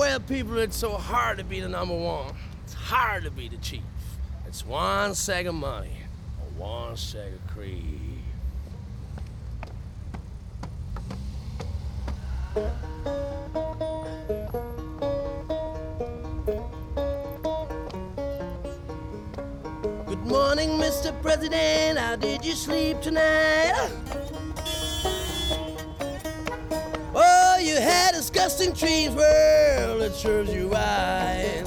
tell people it's so hard to be the number one. It's hard to be the chief. It's one sack of money, or one sack of cream. Good morning, Mr. President. How did you sleep tonight? Oh, you had disgusting dreams. Well, it serves you right.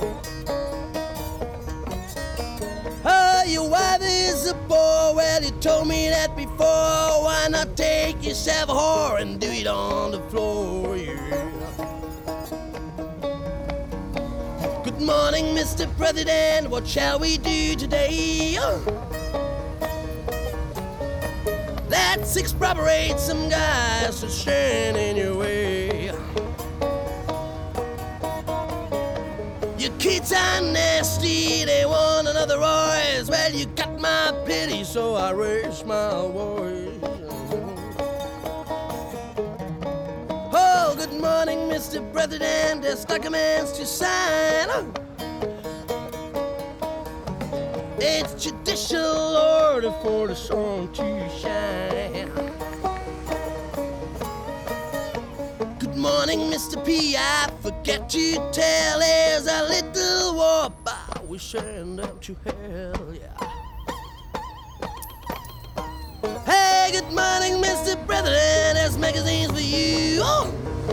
Oh, your wife is a bore. Well, you told me that before. Why not take yourself a whore and do it on the floor? Yeah. Good morning, Mr. President. What shall we do today? Let's expropriate some guys to stand in your way. Your kids are nasty, they want another Royce. Well, you got my pity, so I raise my voice. Oh, good morning, Mr. President. There's documents to sign. It's judicial order for the sun to shine. Good morning, Mr. P. I forget to tell, there's a little war, but we send them to hell, yeah. Hey, good morning, Mr. President. There's magazines for you. Oh.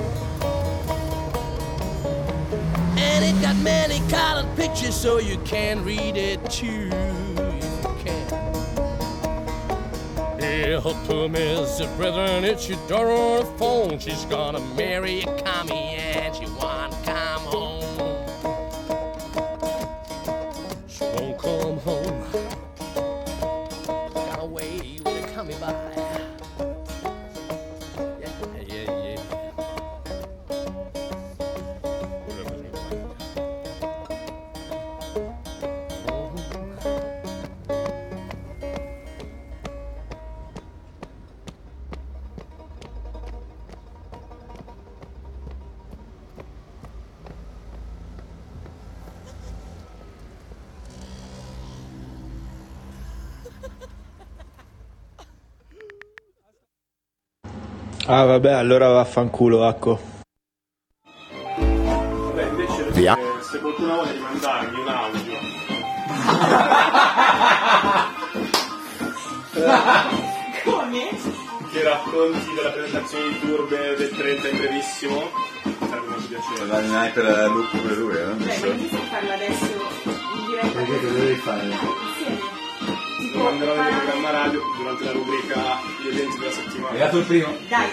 And it got many colored pictures so you can read it too. If you can. Help her, Mr. President, it's your daughter on the phone. She's gonna marry a commie and she won't come home. She won't come home. Got away with a commie by. Ah vabbè, allora vaffanculo, Acco. Vabbè, invece Via. Se qualcuno vuole rimandarmi un audio Come? che racconti della presentazione di Turbe del 30 in brevissimo, sarebbe molto piacere. La sniper Lupo per lui, Beh, ma inizio a farlo adesso in diretta. Perché che devi fare? Insieme. Lo manderò nel programma radio durante la rubrica Gli eventi della settimana. Hai dato il primo? Dai.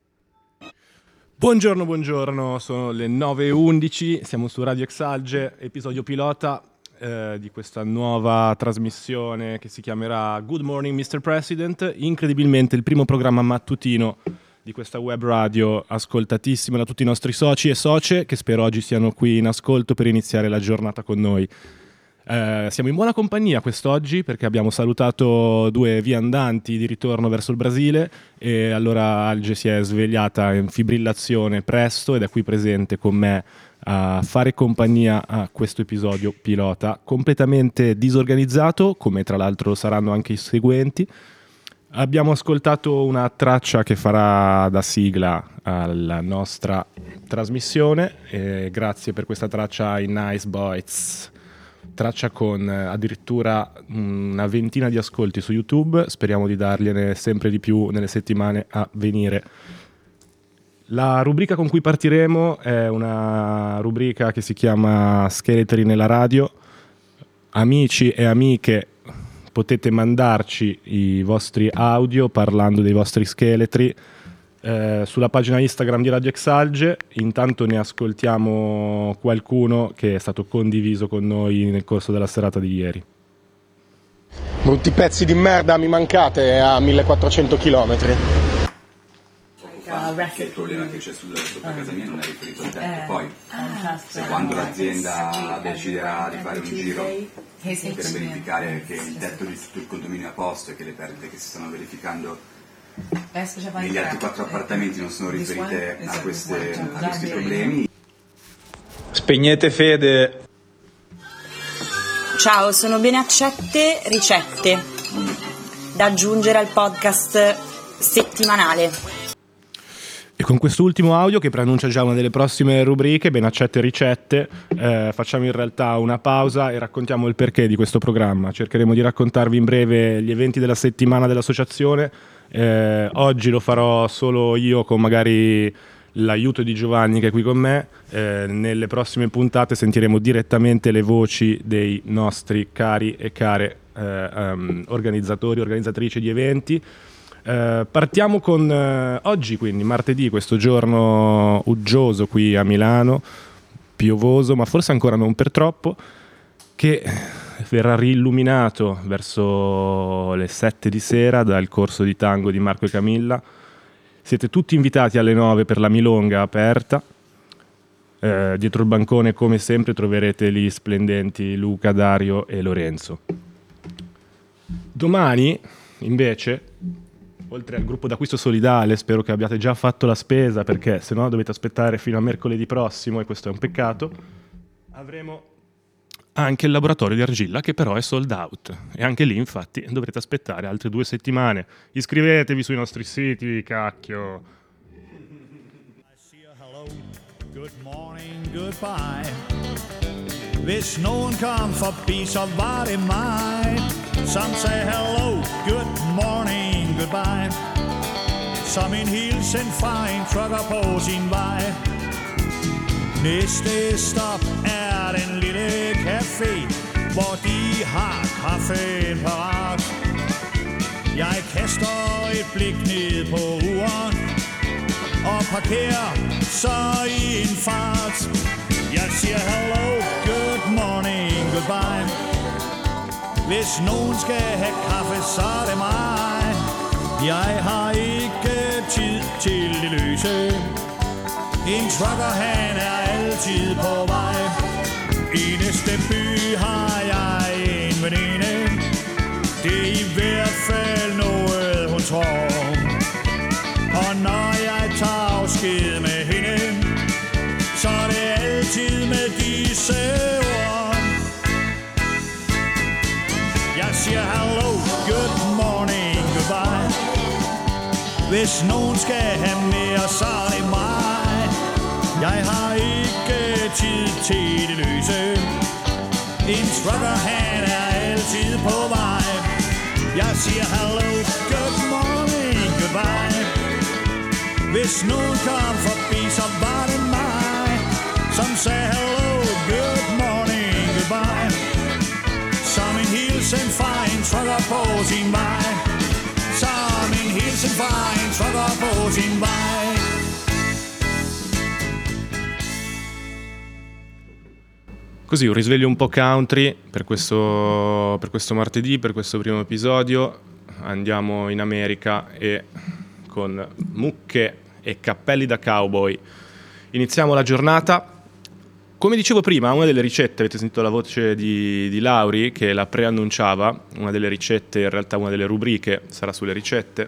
Buongiorno, sono le 9:11, siamo su Radio Exalge, episodio pilota di questa nuova trasmissione che si chiamerà Good Morning Mr. President, incredibilmente il primo programma mattutino di questa web radio ascoltatissima da tutti i nostri soci e socie che spero oggi siano qui in ascolto per iniziare la giornata con noi. Siamo in buona compagnia quest'oggi perché abbiamo salutato due viandanti di ritorno verso il Brasile e allora Alge si è svegliata in fibrillazione presto ed è qui presente con me a fare compagnia a questo episodio pilota completamente disorganizzato, come tra l'altro saranno anche i seguenti. Abbiamo ascoltato una traccia che farà da sigla alla nostra trasmissione e grazie per questa traccia ai Nice Boys. Traccia con addirittura una ventina di ascolti su YouTube, speriamo di dargliene sempre di più nelle settimane a venire. La rubrica con cui partiremo è una rubrica che si chiama Scheletri nella radio. Amici e amiche, potete mandarci i vostri audio parlando dei vostri scheletri sulla pagina Instagram di Radio Exalge. Intanto ne ascoltiamo qualcuno che è stato condiviso con noi nel corso della serata di ieri. Brutti pezzi di merda, mi mancate a 1400 chilometri. Che il problema che c'è sopra casa mia non è riferito al tetto. Poi, se quando l'azienda deciderà di fare un giro per verificare che il tetto di tutto il condominio è a posto e che le perdite che si stanno verificando negli altri 4 appartamenti non sono riferite a questi problemi. Spegnete Fede. Ciao, sono Benaccette Ricette, da aggiungere al podcast settimanale. E con quest'ultimo audio, che preannuncia già una delle prossime rubriche, Benaccette Ricette, facciamo in realtà una pausa e raccontiamo il perché di questo programma. Cercheremo di raccontarvi in breve gli eventi della settimana dell'associazione. Oggi lo farò solo io, con magari l'aiuto di Giovanni che è qui con me. Nelle prossime puntate sentiremo direttamente le voci dei nostri cari e care organizzatori, organizzatrici di eventi. Partiamo con oggi, quindi martedì, questo giorno uggioso qui a Milano, piovoso ma forse ancora non per troppo, che verrà riilluminato verso le 7 di sera dal corso di tango di Marco e Camilla. Siete tutti invitati alle 9 per la milonga aperta. Dietro il bancone, come sempre, troverete gli splendenti Luca, Dario e Lorenzo. Domani, invece, oltre al gruppo d'acquisto solidale, spero che abbiate già fatto la spesa, perché se no dovete aspettare fino a mercoledì prossimo, e questo è un peccato. Avremo anche il laboratorio di argilla, che però è sold out, e anche lì infatti dovrete aspettare altre 2 settimane. Iscrivetevi sui nostri siti, cacchio. Hello, good morning, goodbye. Hvis nogen kom forbi, så var det mig. Som sagde hello, good morning, goodbye. Som en hilsen fra en trucker på sin vej. Næste stop er den lille café, hvor de har kaffen parat. Jeg kaster et blik ned på uren og parkerer så i en fart. Jeg siger hello, good morning, goodbye. Hvis nogen skal have kaffe, så er det mig. Jeg har ikke tid til det løse. En trucker, han er altid på vej. I næste by har jeg en veninde. Det er i hvert fald noget, hun tror. Og når jeg tager afsked med hende, så er det altid med disse ord. Jeg siger hello, good morning, goodbye. Hvis nogen skal have mere, så er det mig. Jeg har ikke tid til det løse. En trucker, han er altid på vej. Jeg siger hello, good morning, goodbye. Hvis nogen kom forbi, så var det mig, som sagde hello, good morning, goodbye. Som en hilsen fra en trucker på sin vej. Som en hilsen fra en trucker på sin vej. Così, un risveglio un po' country per questo martedì, per questo primo episodio. Andiamo in America e con mucche e cappelli da cowboy iniziamo la giornata. Come dicevo prima, una delle ricette, avete sentito la voce di Lauri che la preannunciava, una delle ricette, in realtà una delle rubriche sarà sulle ricette.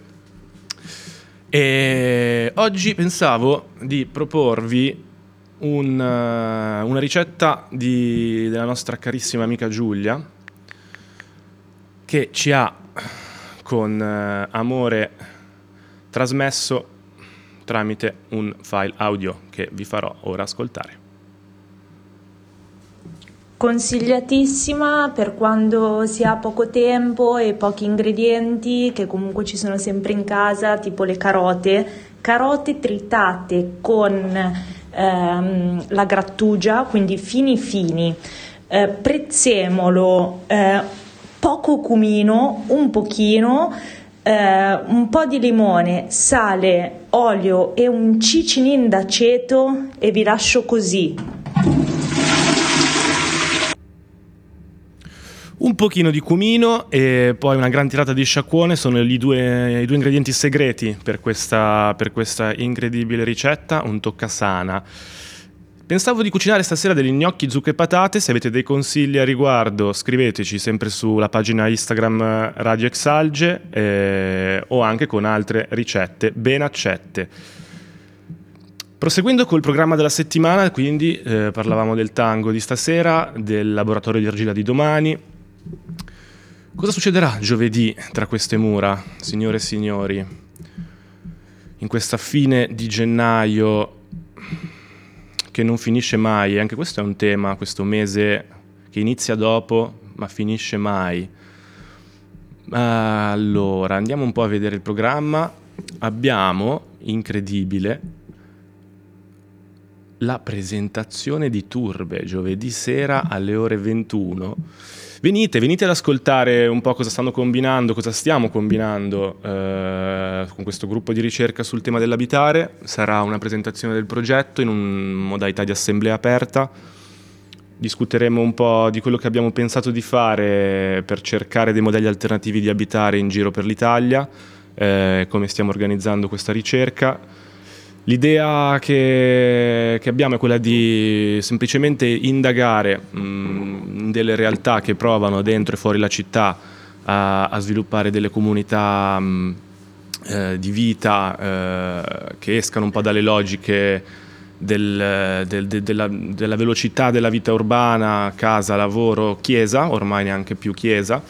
E oggi pensavo di proporvi una ricetta della nostra carissima amica Giulia, che ci ha con amore trasmesso tramite un file audio che vi farò ora ascoltare. Consigliatissima per quando si ha poco tempo e pochi ingredienti, che comunque ci sono sempre in casa, tipo le carote tritate con la grattugia, quindi fini, prezzemolo, poco cumino, un pochino, un po' di limone, sale, olio e un cicinin d'aceto, e vi lascio così. Un pochino di cumino e poi una gran tirata di sciacquone sono i due ingredienti segreti per questa incredibile ricetta, un toccasana. Pensavo di cucinare stasera degli gnocchi, zucche e patate. Se avete dei consigli a riguardo scriveteci sempre sulla pagina Instagram Radio Exalge o anche con altre ricette ben accette. Proseguendo col programma della settimana, quindi parlavamo del tango di stasera, del laboratorio di argilla di domani. Cosa succederà giovedì tra queste mura, signore e signori? In questa fine di gennaio che non finisce mai, anche questo è un tema, questo mese che inizia dopo ma finisce mai. Allora, andiamo un po' a vedere il programma. Abbiamo, incredibile, la presentazione di Turbe giovedì sera alle ore 21. Venite ad ascoltare un po' cosa stanno combinando, cosa stiamo combinando con questo gruppo di ricerca sul tema dell'abitare. Sarà una presentazione del progetto in modalità di assemblea aperta. Discuteremo un po' di quello che abbiamo pensato di fare per cercare dei modelli alternativi di abitare in giro per l'Italia, come stiamo organizzando questa ricerca. L'idea che abbiamo è quella di semplicemente indagare delle realtà che provano dentro e fuori la città a sviluppare delle comunità di vita che escano un po' dalle logiche della velocità della vita urbana, casa, lavoro, chiesa, ormai neanche più chiesa.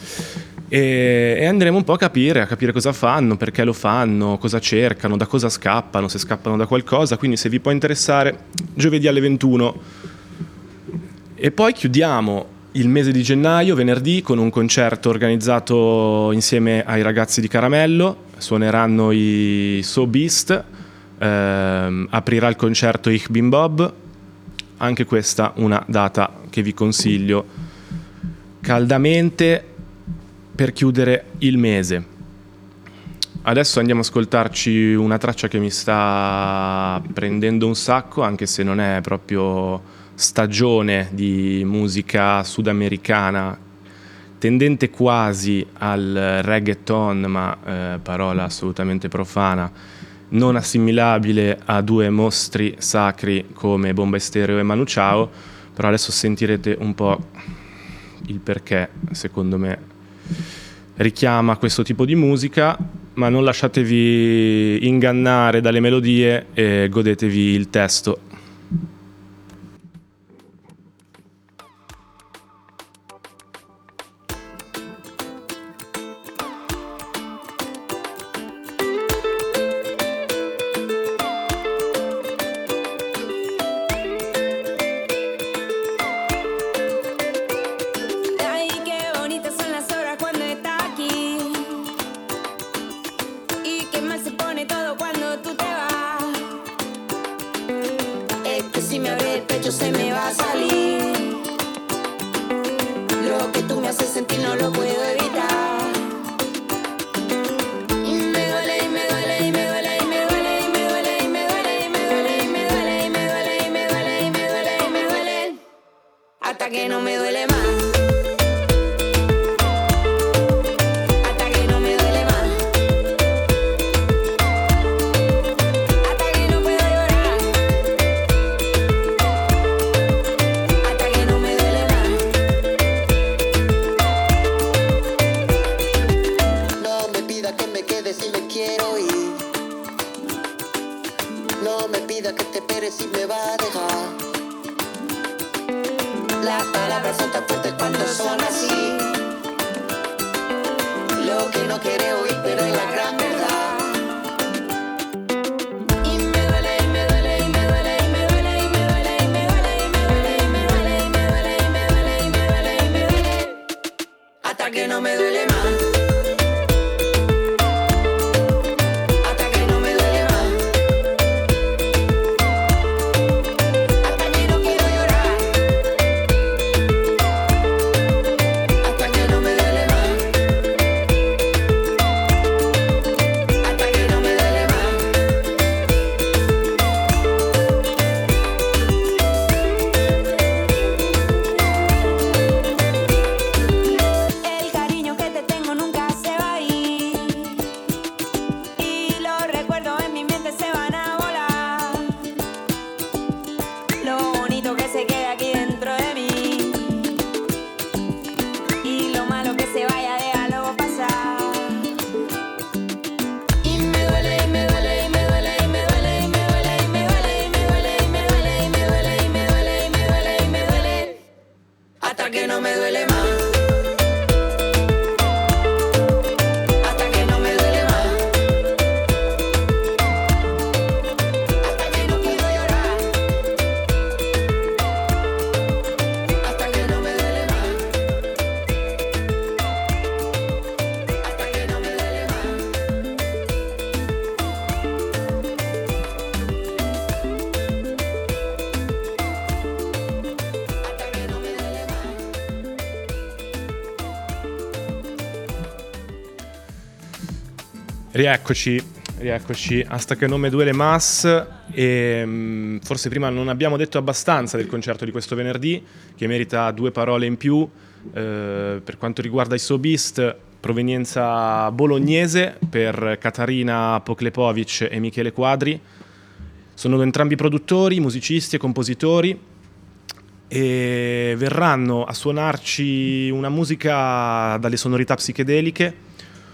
E andremo un po' a capire cosa fanno, perché lo fanno, cosa cercano, da cosa scappano, se scappano da qualcosa. Quindi se vi può interessare, giovedì alle 21. E poi chiudiamo il mese di gennaio, venerdì, con un concerto organizzato insieme ai ragazzi di Caramello. Suoneranno i So Beast, aprirà il concerto Ich Bin Bob. Anche questa una data che vi consiglio caldamente per chiudere il mese. Adesso andiamo ad ascoltarci una traccia che mi sta prendendo un sacco, anche se non è proprio stagione di musica sudamericana, tendente quasi al reggaeton, ma parola assolutamente profana, non assimilabile a due mostri sacri come Bomba Estéreo e Manu Chao. Però adesso sentirete un po' il perché, secondo me, richiama questo tipo di musica, ma non lasciatevi ingannare dalle melodie e godetevi il testo. no me duele más. Hasta que no me duele más. Hasta que no puedo llorar. Hasta que no me duele más. Hasta que no me duele más. Rieccoci, hasta che non me duele mas. E forse prima non abbiamo detto abbastanza del concerto di questo venerdì, che merita 2 parole in più. Per quanto riguarda i Sobist, provenienza bolognese per Katarina Poklepovic e Michele Quadri. Sono entrambi produttori, musicisti e compositori, e verranno a suonarci una musica dalle sonorità psichedeliche,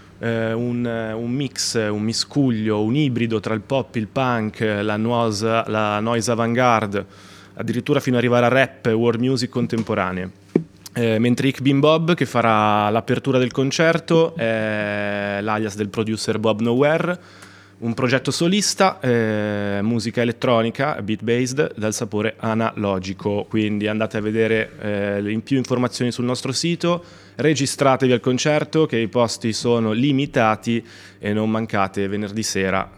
un mix, un miscuglio, un ibrido tra il pop, il punk, la noise avant-garde, addirittura fino ad arrivare a rap e world music contemporanee. Mentre Ik Bin Bob, che farà l'apertura del concerto, è l'alias del producer Bob Nowhere, un progetto solista, musica elettronica, beat-based, dal sapore analogico. Quindi andate a vedere in più informazioni sul nostro sito, registratevi al concerto, che i posti sono limitati, e non mancate venerdì sera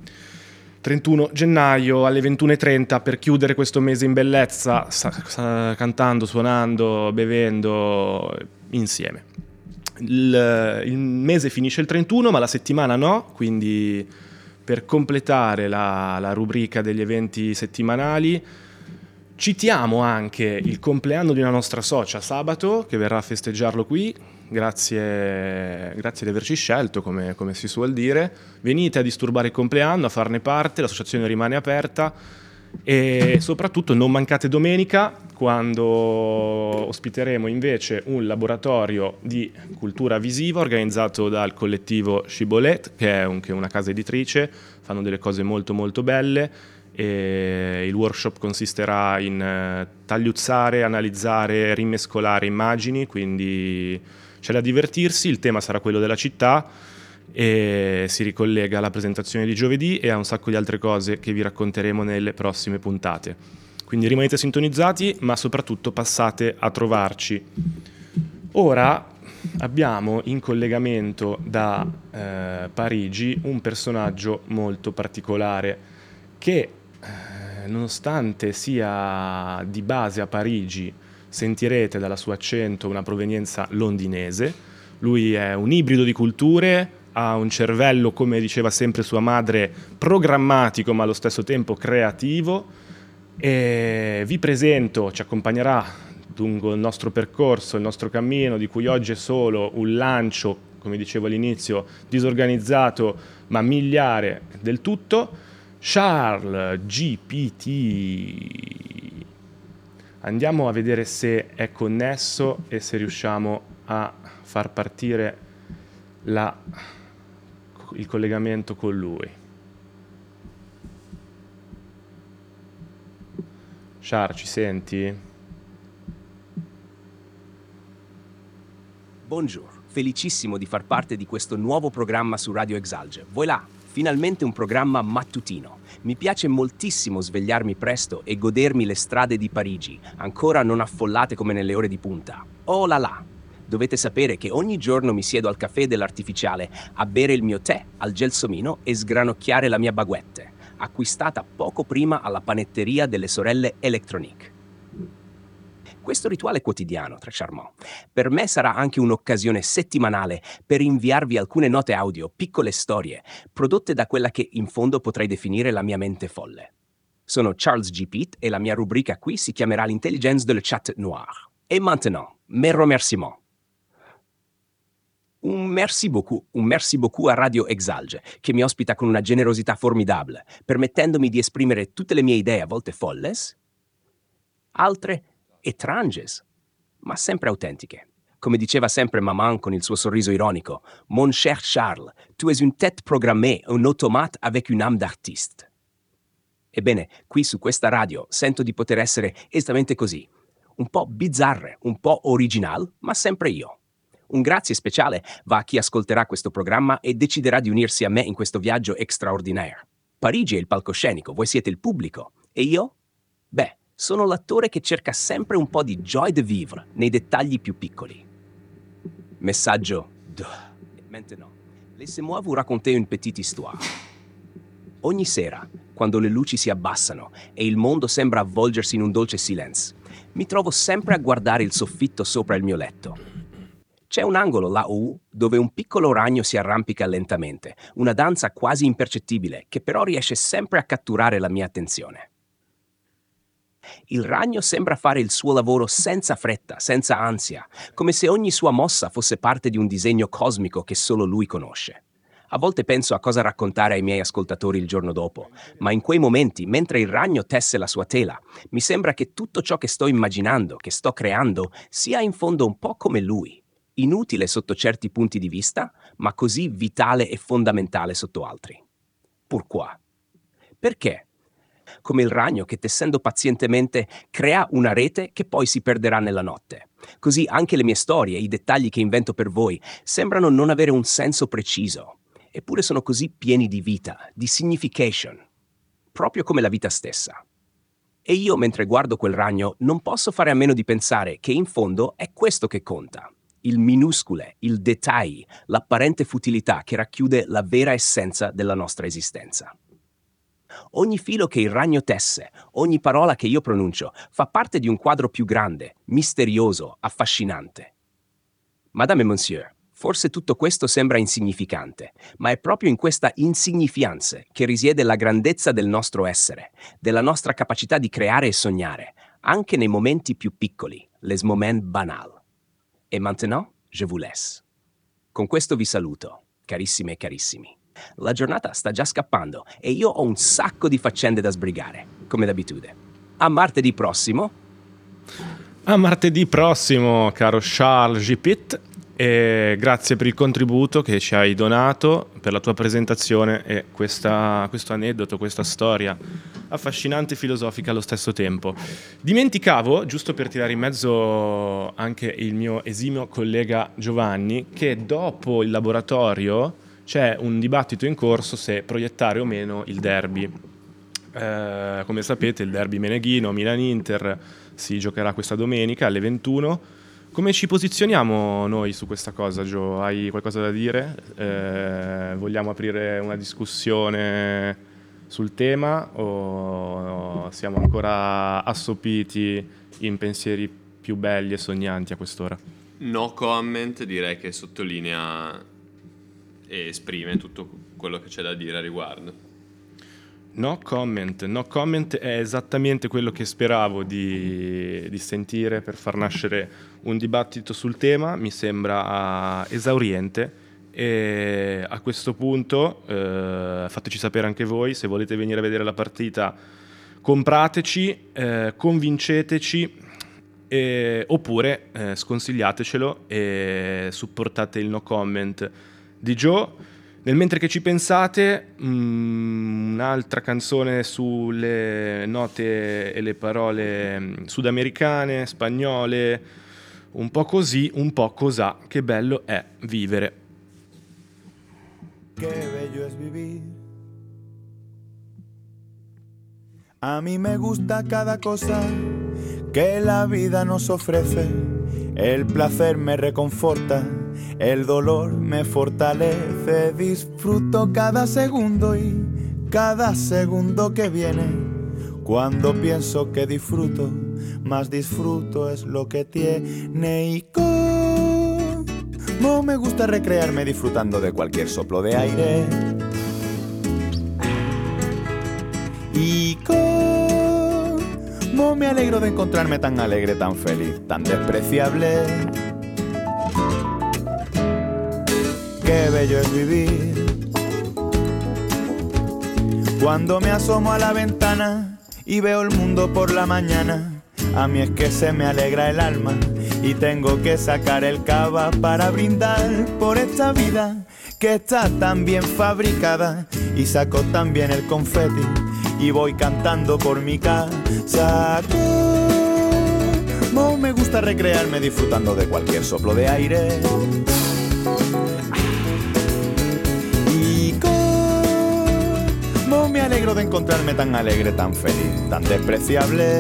31 gennaio alle 21:30 per chiudere questo mese in bellezza, cantando, suonando, bevendo insieme. Il mese finisce il 31, ma la settimana no, quindi per completare la rubrica degli eventi settimanali citiamo anche il compleanno di una nostra socia sabato, che verrà a festeggiarlo qui. Grazie di averci scelto, come si suol dire. Venite a disturbare il compleanno, a farne parte, l'associazione rimane aperta, e soprattutto non mancate domenica, quando ospiteremo invece un laboratorio di cultura visiva organizzato dal collettivo Scibolet, che è una casa editrice. Fanno delle cose molto molto belle, e il workshop consisterà in tagliuzzare, analizzare, rimescolare immagini, quindi c'è da divertirsi. Il tema sarà quello della città e si ricollega alla presentazione di giovedì e a un sacco di altre cose che vi racconteremo nelle prossime puntate. Quindi rimanete sintonizzati, ma soprattutto passate a trovarci. Ora abbiamo in collegamento da Parigi un personaggio molto particolare che, nonostante sia di base a Parigi, sentirete dal suo accento una provenienza londinese. Lui è un ibrido di culture, ha un cervello, come diceva sempre sua madre, programmatico ma allo stesso tempo creativo, e vi presento, ci accompagnerà lungo il nostro percorso, il nostro cammino, di cui oggi è solo un lancio, come dicevo all'inizio, disorganizzato ma miliare del tutto, Charles GPT. Andiamo a vedere se è connesso e se riusciamo a far partire il collegamento con lui. Charles, ci senti? Buongiorno, felicissimo di far parte di questo nuovo programma su Radio Exalge. Voilà, finalmente un programma mattutino. Mi piace moltissimo svegliarmi presto e godermi le strade di Parigi, ancora non affollate come nelle ore di punta. Oh là là! Dovete sapere che ogni giorno mi siedo al caffè dell'Artificiale a bere il mio tè al gelsomino e sgranocchiare la mia baguette, acquistata poco prima alla panetteria delle sorelle Electronique. Questo rituale quotidiano, très charmant, per me sarà anche un'occasione settimanale per inviarvi alcune note audio, piccole storie, prodotte da quella che in fondo potrei definire la mia mente folle. Sono Charles GPT e la mia rubrica qui si chiamerà l'intelligence de le chat noir. Et maintenant, mes remerciements. Un merci beaucoup a Radio Exalge, che mi ospita con una generosità formidabile, permettendomi di esprimere tutte le mie idee, a volte folles, altre étranges, ma sempre autentiche. Come diceva sempre maman con il suo sorriso ironico, «Mon cher Charles, tu es une tête programmée, un automate avec une âme d'artiste». Ebbene, qui su questa radio sento di poter essere esattamente così, un po' bizzarre, un po' original, ma sempre io. Un grazie speciale va a chi ascolterà questo programma e deciderà di unirsi a me in questo viaggio extraordinaire. Parigi è il palcoscenico, voi siete il pubblico. E io? Beh, sono l'attore che cerca sempre un po' di joie de vivre nei dettagli più piccoli. Messaggio. Maintenant, laissez-moi vous raconter une petite histoire. Ogni sera, quando le luci si abbassano e il mondo sembra avvolgersi in un dolce silenzio, mi trovo sempre a guardare il soffitto sopra il mio letto. C'è un angolo là-u dove un piccolo ragno si arrampica lentamente, una danza quasi impercettibile che però riesce sempre a catturare la mia attenzione. Il ragno sembra fare il suo lavoro senza fretta, senza ansia, come se ogni sua mossa fosse parte di un disegno cosmico che solo lui conosce. A volte penso a cosa raccontare ai miei ascoltatori il giorno dopo, ma in quei momenti, mentre il ragno tesse la sua tela, mi sembra che tutto ciò che sto immaginando, che sto creando, sia in fondo un po' come lui. Inutile sotto certi punti di vista, ma così vitale e fondamentale sotto altri. Pourquoi? Perché? Come il ragno che tessendo pazientemente crea una rete che poi si perderà nella notte. Così anche le mie storie, i dettagli che invento per voi, sembrano non avere un senso preciso, eppure sono così pieni di vita, di signification, proprio come la vita stessa. E io, mentre guardo quel ragno, non posso fare a meno di pensare che in fondo è questo che conta. Il minuscule, il dettaglio, l'apparente futilità che racchiude la vera essenza della nostra esistenza. Ogni filo che il ragno tesse, ogni parola che io pronuncio, fa parte di un quadro più grande, misterioso, affascinante. Madame et Monsieur, forse tutto questo sembra insignificante, ma è proprio in questa insignifianza che risiede la grandezza del nostro essere, della nostra capacità di creare e sognare, anche nei momenti più piccoli, les moments banals. Et maintenant, je vous laisse. Con questo vi saluto, carissime e carissimi. La giornata sta già scappando e io ho un sacco di faccende da sbrigare, come d'abitudine. A martedì prossimo. A martedì prossimo, caro Charles Gipit, e grazie per il contributo che ci hai donato, per la tua presentazione e questo aneddoto, questa storia affascinante e filosofica allo stesso tempo. Dimenticavo, giusto per tirare in mezzo anche il mio esimio collega Giovanni, che dopo il laboratorio c'è un dibattito in corso se proiettare o meno il derby. Come sapete, il derby meneghino Milan-Inter si giocherà questa domenica alle 21. Come ci posizioniamo noi su questa cosa, Gio? Hai qualcosa da dire? Vogliamo aprire una discussione sul tema o siamo ancora assopiti in pensieri più belli e sognanti a quest'ora? No comment, direi che sottolinea e esprime tutto quello che c'è da dire a riguardo. No comment è esattamente quello che speravo di sentire per far nascere un dibattito sul tema. Mi sembra esauriente e a questo punto fateci sapere anche voi se volete venire a vedere la partita. Comprateci, convinceteci oppure sconsigliatecelo e supportate il no comment di Joe. Nel mentre che ci pensate, un'altra canzone sulle note e le parole sudamericane, spagnole, un po' così, un po' cosà, che bello è vivere. Qué bello es vivir. A mí me gusta cada cosa que la vida nos ofrece. El placer me reconforta, el dolor me fortalece. Disfruto cada segundo y cada segundo que viene. Cuando pienso que disfruto, más disfruto es lo que tiene. Y como me gusta recrearme disfrutando de cualquier soplo de aire. Y como me alegro de encontrarme tan alegre, tan feliz, tan despreciable. Qué bello es vivir. Cuando me asomo a la ventana y veo el mundo por la mañana, a mí es que se me alegra el alma y tengo que sacar el cava para brindar por esta vida que está tan bien fabricada. Y saco también el confeti y voy cantando por mi casa. Como recrearme disfrutando de cualquier soplo de aire. Y cómo me alegro de encontrarme tan alegre, tan feliz, tan despreciable.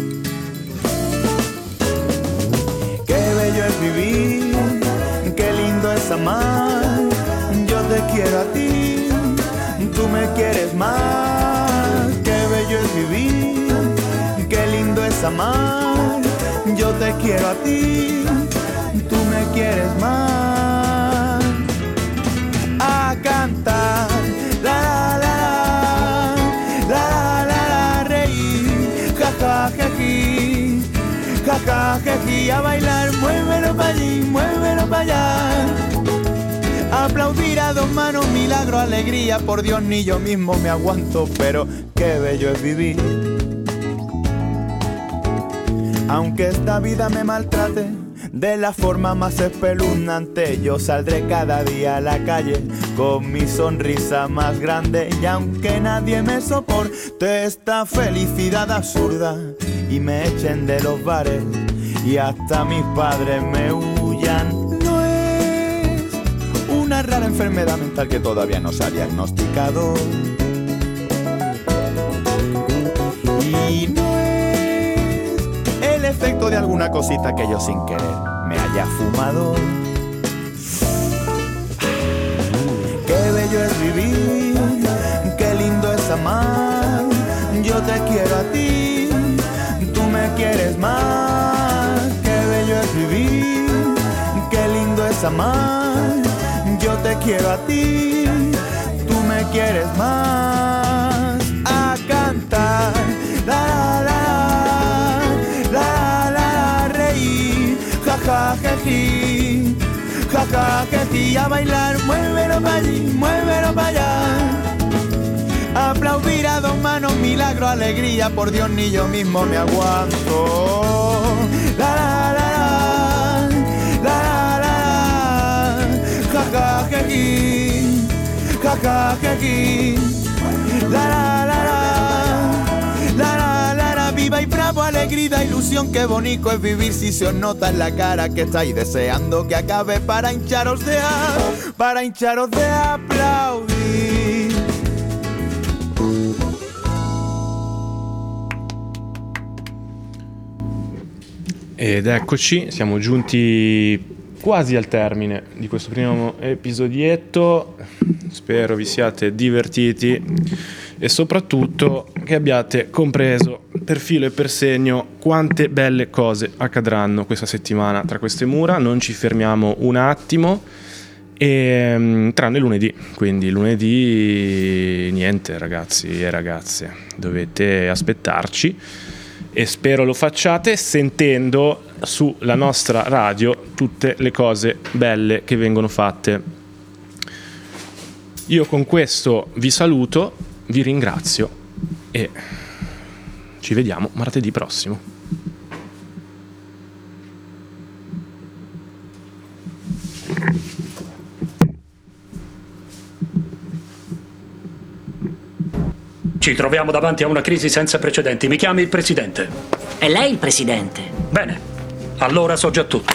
Qué bello es vivir, qué lindo es amar. Yo te quiero a ti, tú me quieres más. Qué bello es vivir, qué lindo es amar. Yo te quiero a ti, tú me quieres más. A cantar, la la la la la, reír, ja ja jeji, ja ja jeji, a bailar, muévelo pa' allí, muévelo pa' allá. Aplaudir a dos manos, milagro, alegría, por Dios ni yo mismo me aguanto, pero qué bello es vivir. Aunque esta vida me maltrate de la forma más espeluznante, yo saldré cada día a la calle con mi sonrisa más grande. Y aunque nadie me soporte esta felicidad absurda y me echen de los bares y hasta mis padres me huyan, no es una rara enfermedad mental que todavía no se ha diagnosticado. Y no el efecto de alguna cosita que yo sin querer me haya fumado. Qué bello es vivir, qué lindo es amar. Yo te quiero a ti, tú me quieres más. Qué bello es vivir, qué lindo es amar. Yo te quiero a ti, tú me quieres más. A cantar, la la jajajeji, jajajeji, a bailar, muévelo pa' allí, muévelo pa' allá. Aplaudir a dos manos, milagro, alegría, por Dios ni yo mismo me aguanto. La la la la, la la la, jajajeji, jajajeji, la la la la. Viva y bravo, alegría, ilusión, qué bonito es vivir si se os nota en la cara que estáis deseando que acabe para hincharos de aplaudir. Ed eccoci, siamo giunti quasi al termine di questo primo episodietto. Spero vi siate divertiti e soprattutto che abbiate compreso per filo e per segno quante belle cose accadranno questa settimana tra queste mura. Non ci fermiamo un attimo, tranne lunedì. Quindi lunedì niente, ragazzi e ragazze, dovete aspettarci e spero lo facciate sentendo sulla nostra radio tutte le cose belle che vengono fatte. Io con questo vi saluto, vi ringrazio e ci vediamo martedì prossimo. Ci troviamo davanti a una crisi senza precedenti. Mi chiami il presidente. È lei il presidente? Bene, allora so già tutto.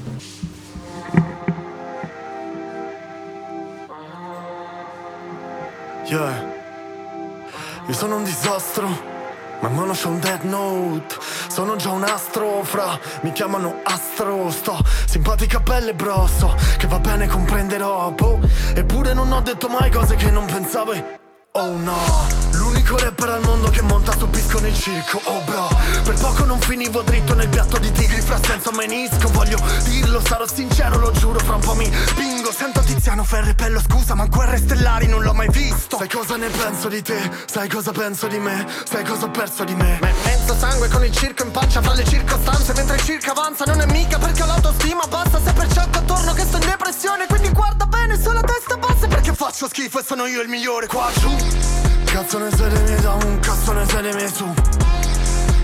Yeah. Io sono un disastro, ma mano c'ho un dead note. Sono già un astro, fra, mi chiamano Astro. Sto simpatica pelle bro, so che va bene comprenderò, boh. Eppure non ho detto mai cose che non pensavo. Oh no, l'unico rapper al mondo che monta su pisco nel circo, oh bro. Per poco non finivo dritto nel piatto di tigri fra senza menisco. Voglio dirlo, sarò sincero, lo giuro, fra un po' mi pingo. Sento Tiziano Ferri, pello scusa, ma guerre stellari non l'ho mai visto. Sai cosa ne penso di te, sai cosa penso di me, sai cosa ho perso di me. Mezzo sangue con il circo in pancia fra le circostanze. Mentre il circo avanza non è mica perché ho l'autostima bassa. Se perciò attorno che sto in depressione, quindi guarda bene sulla testa bassa. Perché faccio schifo e sono io il migliore qua giù. Cazzo ne se le mie da un cazzo ne se le mie su.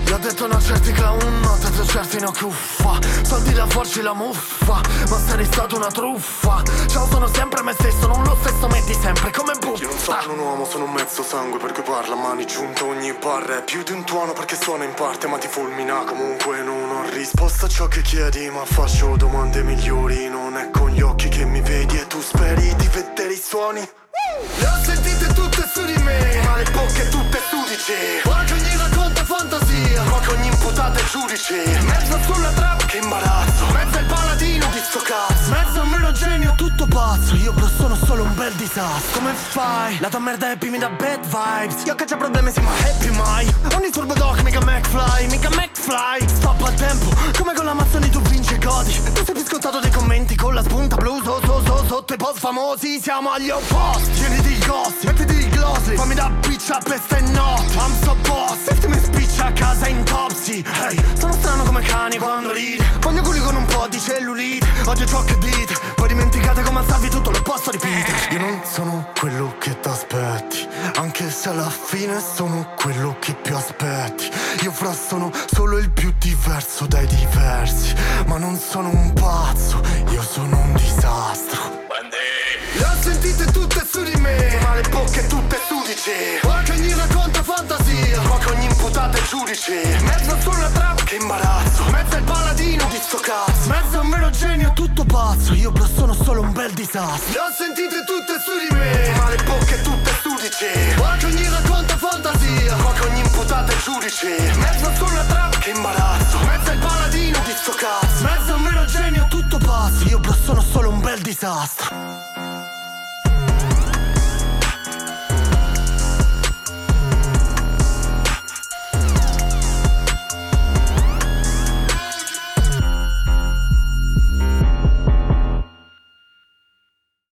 Io ho detto no certi clown, ho detto certi no cuffa. Soldi da farci la muffa, ma sei stato una truffa. Ciao, sono sempre me stesso, non lo stesso metti sempre come buffa. Io non sono un uomo, sono un mezzo sangue perché parla mani giunte. Ogni barra è più di un tuono perché suona in parte ma ti fulmina. Comunque non ho risposto a ciò che chiedi, ma faccio domande migliori. Non è con gli occhi che mi vedi e tu speri di vedere i suoni. Le ho sentite tutte su di me, ma le bocche tutte su di te. Ora che ogni racconta fantasia, ma che ogni imputato è giudice. Mezzo sulla trap, che imbarazzo. Mezzo il paladino di sto cazzo. Mezzo un meno genio, tutto pazzo. Io però sono solo un bel disastro. Come fai? La tua merda happy mi dà bad vibes. Io che c'ho problemi sì ma happy mai. Ogni turbo doc, mica McFly, mica McFly. Stop al tempo, come con l'Amazzoni tu vinci e godi. Tu sei più scontato dei commenti con la spunta blu. Sotto i post famosi siamo agli opposti. Tieniti il gossip, mettiti il glossy. Fammi da bitch a pesta e notte. I'm so boss, se mi spiccia a casa in topsy. Hey, sono strano come cani quando ride. Voglio culi con un po' di cellulite. Oggi ciò che dite, poi dimenticate come alzavi tutto l'opposto di Peter. Io non sono quello che t'aspetti, anche se alla fine sono quello che più aspetti. Io fra sono solo il più diverso dai diversi, ma non sono un pazzo, io sono un disastro. Le ho sentite tutte su di me, ma le bocche tutte su di te. Ora che ogni racconta fantasia, ma che ogni imputato è giudice. Mezzo sulla trap, che imbarazzo. Mezzo il paladino di sto cazzo. Mezzo un meno genio, tutto pazzo. Io però sono solo un bel disastro. Le ho sentite tutte su di me, ma le bocche tutte su di te. Ora che ogni racconta fantasia, ma che ogni imputato è giudice. Mezzo sulla trap, che imbarazzo. Mezzo il paladino di sto cazzo. Mezzo un meno genio, tutto pazzo. Io però sono solo un bel disastro.